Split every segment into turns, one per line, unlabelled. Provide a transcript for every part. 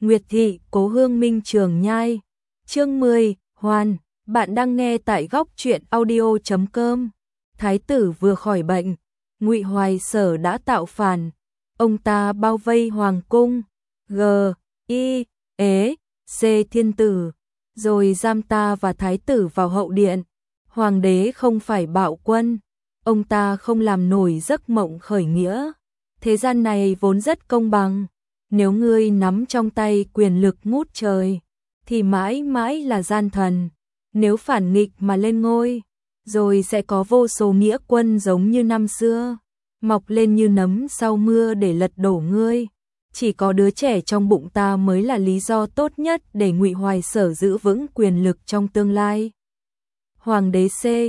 Nguyệt thị, Cố Hương Minh Trường Nhai. Chương 10, Hoàn, bạn đang nghe tại góc truyện audio.com. Thái tử vừa khỏi bệnh, Ngụy Hoài Sở đã tạo phản, ông ta bao vây hoàng cung, C thiên tử, rồi giam ta và thái tử vào hậu điện. Hoàng đế không phải bạo quân, ông ta không làm nổi giấc mộng khởi nghĩa. Thế gian này vốn rất công bằng, nếu ngươi nắm trong tay quyền lực ngút trời, thì mãi mãi là gian thần. Nếu phản nghịch mà lên ngôi, rồi sẽ có vô số nghĩa quân giống như năm xưa, mọc lên như nấm sau mưa để lật đổ ngươi. Chỉ có đứa trẻ trong bụng ta mới là lý do tốt nhất để Ngụy Hoài Sở giữ vững quyền lực trong tương lai. Hoàng đế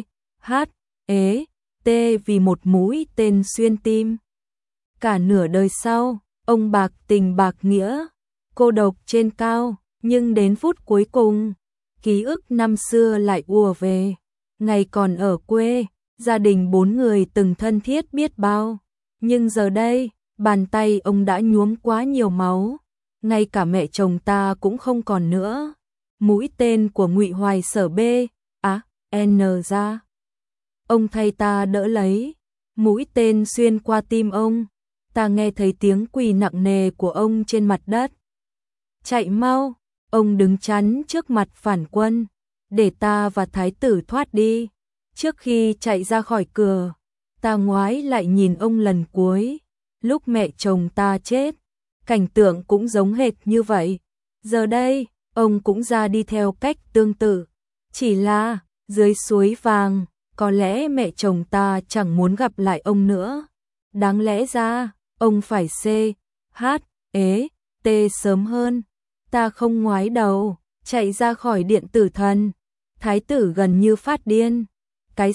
T vì một mũi tên xuyên tim. Cả nửa đời sau, ông bạc tình bạc nghĩa, cô độc trên cao, nhưng đến phút cuối cùng, ký ức năm xưa lại ùa về. Ngày còn ở quê, gia đình 4 người từng thân thiết biết bao, nhưng giờ đây, bàn tay ông đã nhuốm quá nhiều máu, ngay cả mẹ chồng ta cũng không còn nữa. Mũi tên của Ngụy Hoài Sở ra. Ông thay ta đỡ lấy, mũi tên xuyên qua tim ông, ta nghe thấy tiếng quỳ nặng nề của ông trên mặt đất. Chạy mau, ông đứng chắn trước mặt phản quân, để ta và thái tử thoát đi. Trước khi chạy ra khỏi cửa, ta ngoái lại nhìn ông lần cuối, lúc mẹ chồng ta chết, cảnh tượng cũng giống hệt như vậy. Giờ đây, ông cũng ra đi theo cách tương tự, chỉ là dưới suối vàng, có lẽ mẹ chồng ta chẳng muốn gặp lại ông nữa. Đáng lẽ ra, ông phải sớm hơn. Ta không ngoái đầu, chạy ra khỏi điện tử thần. Thái tử gần như phát điên. Cái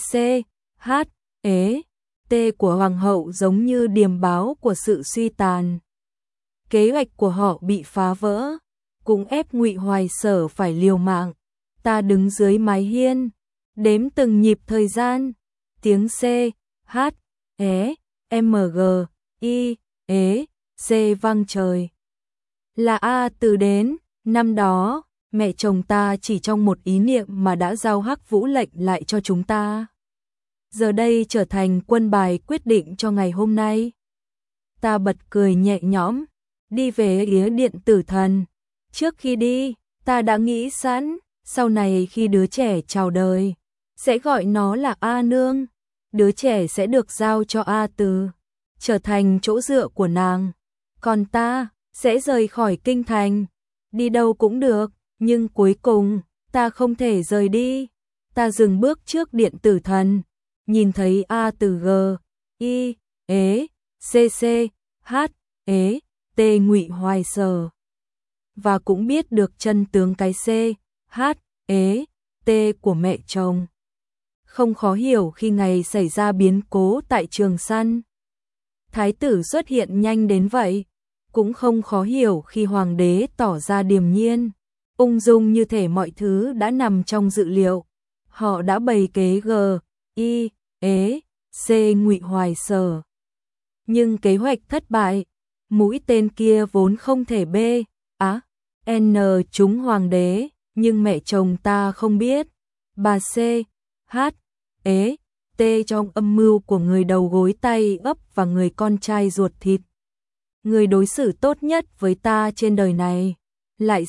của hoàng hậu giống như điềm báo của sự suy tàn. Kế hoạch của họ bị phá vỡ, cũng ép Ngụy Hoài Sở phải liều mạng. Ta đứng dưới mái hiên, đếm từng nhịp thời gian. Tiếng vang trời. Là A Từ đến. Năm đó, mẹ chồng ta chỉ trong một ý niệm mà đã giao Hắc Vũ lệnh lại cho chúng ta. Giờ đây trở thành quân bài quyết định cho ngày hôm nay. Ta bật cười nhẹ nhõm, đi về phía điện tử thần. Trước khi đi, ta đã nghĩ sẵn, sau này khi đứa trẻ chào đời, sẽ gọi nó là A Nương. Đứa trẻ sẽ được giao cho A Từ, trở thành chỗ dựa của nàng. Còn ta sẽ rời khỏi kinh thành, đi đâu cũng được, nhưng cuối cùng, ta không thể rời đi. Ta dừng bước trước điện tử thần, nhìn thấy A Từ Ngụy Hoài Sở, và cũng biết được chân tướng cái của mẹ chồng. Không khó hiểu khi ngày xảy ra biến cố tại Trường Săn, thái tử xuất hiện nhanh đến vậy. Cũng không khó hiểu khi hoàng đế tỏ ra điềm nhiên, ung dung như thể mọi thứ đã nằm trong dự liệu. Họ đã bày kế Ngụy Hoài Sở. Nhưng kế hoạch thất bại, mũi tên kia vốn không thể trúng hoàng đế, nhưng mẹ chồng ta không biết. Bà trong âm mưu của người đầu gối tay ấp và người con trai ruột thịt, người đối xử tốt nhất với ta trên đời này, lại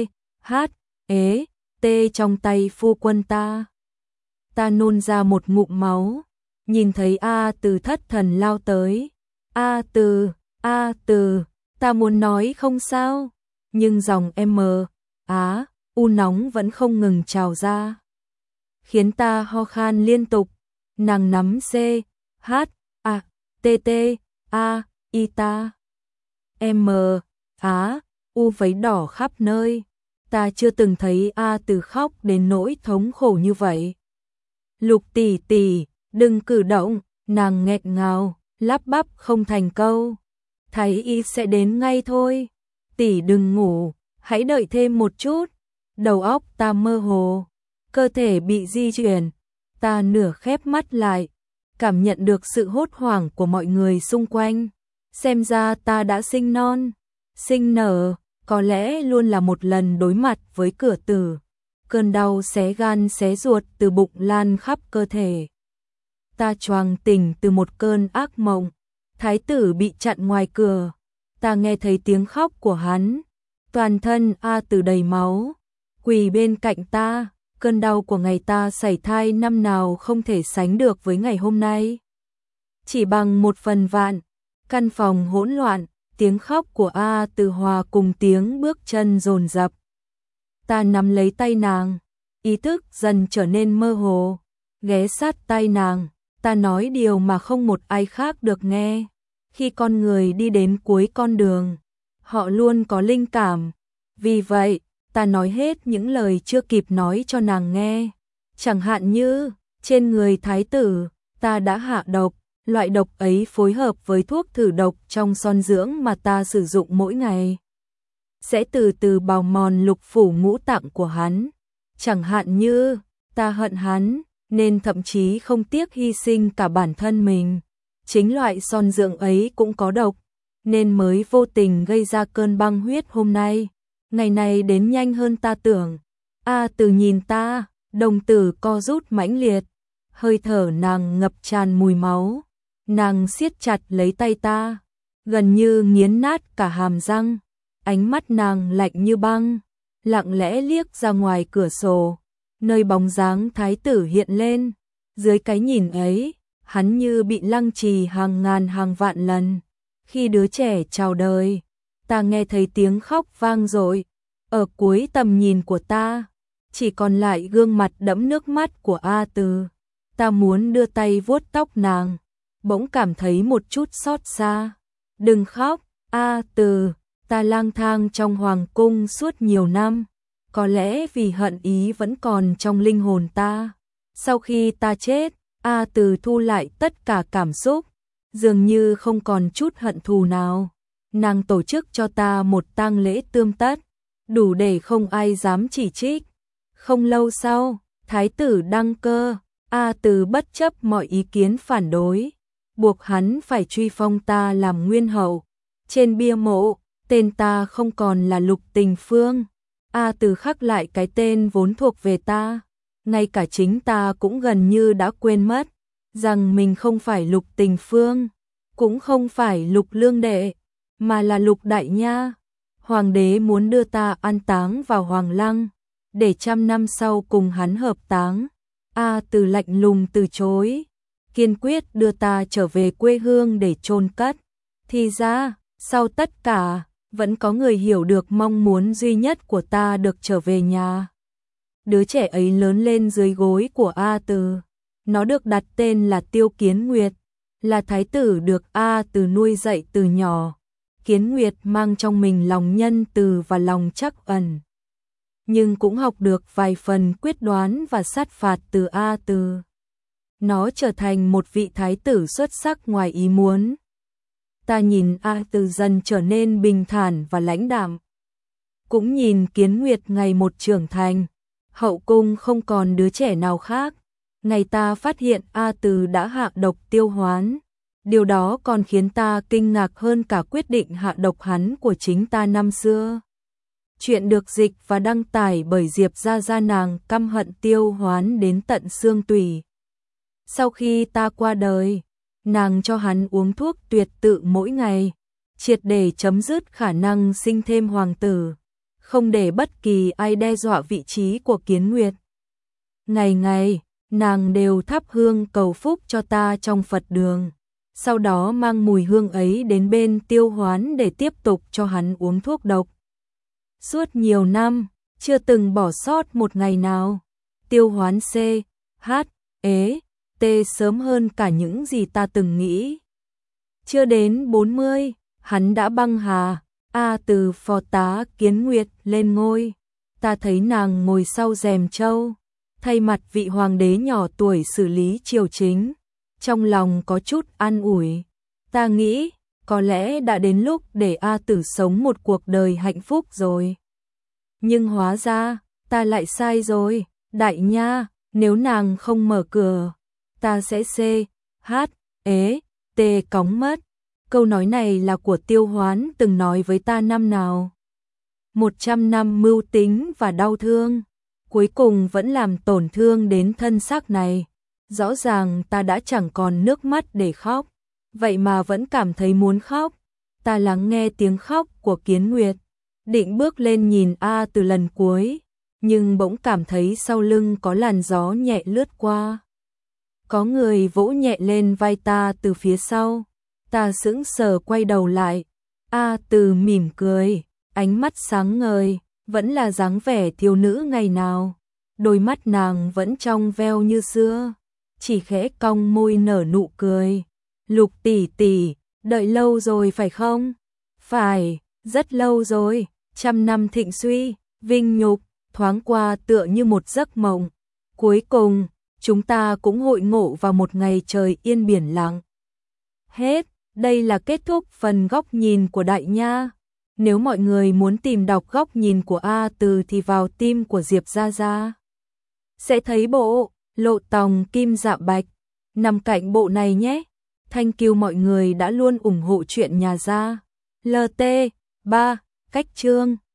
trong tay phu quân ta. Ta nôn ra một ngụm máu, nhìn thấy A Từ thất thần lao tới. A Từ, ta muốn nói không sao, nhưng dòng u nóng vẫn không ngừng trào ra, khiến ta ho khan liên tục. Nàng nắm ta u váy đỏ khắp nơi. Ta chưa từng thấy A Từ khóc đến nỗi thống khổ như vậy. Lục tỷ tỷ, đừng cử động. Nàng nghẹn ngào, lắp bắp không thành câu. Thái y sẽ đến ngay thôi. Tỷ đừng ngủ, hãy đợi thêm một chút. Đầu óc ta mơ hồ, cơ thể bị di chuyển. Ta nửa khép mắt lại, cảm nhận được sự hốt hoảng của mọi người xung quanh. Xem ra ta đã sinh non, sinh nở. có lẽ luôn là một lần đối mặt với cửa tử. Cơn đau xé gan xé ruột từ bụng lan khắp cơ thể. Ta choàng tỉnh từ một cơn ác mộng. Thái tử bị chặn ngoài cửa. Ta nghe thấy tiếng khóc của hắn. Toàn thân A Từ đầy máu. Quỳ bên cạnh ta. Cơn đau của ngày ta sảy thai năm nào không thể sánh được với ngày hôm nay. Chỉ bằng 1/1000. Căn phòng hỗn loạn. Tiếng khóc của A Từ hòa cùng tiếng bước chân dồn dập. Ta nắm lấy tay nàng. Ý thức dần trở nên mơ hồ. Ghé sát tai nàng. Ta nói điều mà không một ai khác được nghe. Khi con người đi đến cuối con đường, họ luôn có linh cảm. Vì vậy, ta nói hết những lời chưa kịp nói cho nàng nghe. Chẳng hạn như, trên người thái tử, ta đã hạ độc. Loại độc ấy phối hợp với thuốc thử độc trong son dưỡng mà ta sử dụng mỗi ngày. Sẽ từ từ bào mòn lục phủ ngũ tạng của hắn. Chẳng hạn như, ta hận hắn, nên thậm chí không tiếc hy sinh cả bản thân mình. Chính loại son dưỡng ấy cũng có độc, nên mới vô tình gây ra cơn băng huyết hôm nay. Ngày này đến nhanh hơn ta tưởng. A Từ nhìn ta, đồng tử co rút mãnh liệt. Hơi thở nàng ngập tràn mùi máu. Nàng siết chặt lấy tay ta, gần như nghiến nát cả hàm răng. Ánh mắt nàng lạnh như băng, lặng lẽ liếc ra ngoài cửa sổ, nơi bóng dáng thái tử hiện lên. Dưới cái nhìn ấy, hắn như bị lăng trì hàng ngàn hàng vạn lần. Khi đứa trẻ chào đời, ta nghe thấy tiếng khóc vang dội. Ở cuối tầm nhìn của ta, chỉ còn lại gương mặt đẫm nước mắt của A Từ. Ta muốn đưa tay vuốt tóc nàng, bỗng cảm thấy một chút xót xa. Đừng khóc, A Từ. Ta lang thang trong hoàng cung suốt nhiều năm, có lẽ vì hận ý vẫn còn trong linh hồn ta. Sau khi ta chết, A Từ thu lại tất cả cảm xúc, dường như không còn chút hận thù nào. Nàng tổ chức cho ta một tang lễ tươm tất, đủ để không ai dám chỉ trích. Không lâu sau, thái tử đăng cơ, A Từ bất chấp mọi ý kiến phản đối, buộc hắn phải truy phong ta làm nguyên hậu. Trên bia mộ, tên ta không còn là Lục Tình Phương. A Từ khắc lại cái tên vốn thuộc về ta. Ngay cả chính ta cũng gần như đã quên mất rằng mình không phải Lục Tình Phương, cũng không phải Lục Lương Đệ, mà là Lục Đại Nha. Hoàng đế muốn đưa ta an táng vào Hoàng Lăng, để 100 năm sau cùng hắn hợp táng. A Từ lạnh lùng từ chối, kiên quyết đưa ta trở về quê hương để chôn cất. Thì ra, sau tất cả, vẫn có người hiểu được mong muốn duy nhất của ta được trở về nhà. Đứa trẻ ấy lớn lên dưới gối của A Từ. Nó được đặt tên là Tiêu Kiến Nguyệt, là thái tử được A Từ nuôi dạy từ nhỏ. Kiến Nguyệt mang trong mình lòng nhân từ và lòng trắc ẩn, nhưng cũng học được vài phần quyết đoán và sát phạt từ A Từ. Nó trở thành một vị thái tử xuất sắc ngoài ý muốn. Ta nhìn A Từ dần trở nên bình thản và lãnh đạm, cũng nhìn Kiến Nguyệt ngày một trưởng thành. Hậu cung không còn đứa trẻ nào khác. Ngày ta phát hiện A Từ đã hạ độc Tiêu Hoán, điều đó còn khiến ta kinh ngạc hơn cả quyết định hạ độc hắn của chính ta năm xưa. Chuyện được dịch và đăng tải bởi Diệp Gia Gia. Nàng căm hận Tiêu Hoán đến tận xương tủy. Sau khi ta qua đời, nàng cho hắn uống thuốc tuyệt tự mỗi ngày, triệt để chấm dứt khả năng sinh thêm hoàng tử, không để bất kỳ ai đe dọa vị trí của Kiến Nguyệt. Ngày ngày, nàng đều thắp hương cầu phúc cho ta trong Phật đường, sau đó mang mùi hương ấy đến bên Tiêu Hoán để tiếp tục cho hắn uống thuốc độc. Suốt nhiều năm, chưa từng bỏ sót một ngày nào. Tiêu Hoán T sớm hơn cả những gì ta từng nghĩ. Chưa đến 40, hắn đã băng hà. A Từ phò tá Kiến Nguyệt lên ngôi. Ta thấy nàng ngồi sau rèm châu, thay mặt vị hoàng đế nhỏ tuổi xử lý triều chính. Trong lòng có chút an ủi. Ta nghĩ, có lẽ đã đến lúc để A Từ sống một cuộc đời hạnh phúc rồi. Nhưng hóa ra, ta lại sai rồi. Đại Nha, nếu nàng không mở cửa, ta sẽ cóng mất. Câu nói này là của Tiêu Hoán từng nói với ta năm nào. 100 năm mưu tính và đau thương, cuối cùng vẫn làm tổn thương đến thân xác này. Rõ ràng ta đã chẳng còn nước mắt để khóc, vậy mà vẫn cảm thấy muốn khóc. Ta lắng nghe tiếng khóc của Kiến Nguyệt, định bước lên nhìn A Từ lần cuối, nhưng bỗng cảm thấy sau lưng có làn gió nhẹ lướt qua. Có người vỗ nhẹ lên vai ta từ phía sau, ta sững sờ quay đầu lại. A Từ mỉm cười, ánh mắt sáng ngời, vẫn là dáng vẻ thiếu nữ ngày nào. Đôi mắt nàng vẫn trong veo như xưa, chỉ khẽ cong môi nở nụ cười. Lục tỷ tỷ, đợi lâu rồi phải không? Phải, rất lâu rồi, 100 năm thịnh suy, vinh nhục, thoáng qua tựa như một giấc mộng. Cuối cùng, chúng ta cũng hội ngộ vào một ngày trời yên biển lặng. Hết, đây là kết thúc phần góc nhìn của Đại Nha. Nếu mọi người muốn tìm đọc góc nhìn của A Từ thì vào team của Diệp Gia Gia. Sẽ thấy bộ Lộ Tòng Kim Dạ Bạch nằm cạnh bộ này nhé. Thank you mọi người đã luôn ủng hộ chuyện nhà Gia. LT 3. Cách chương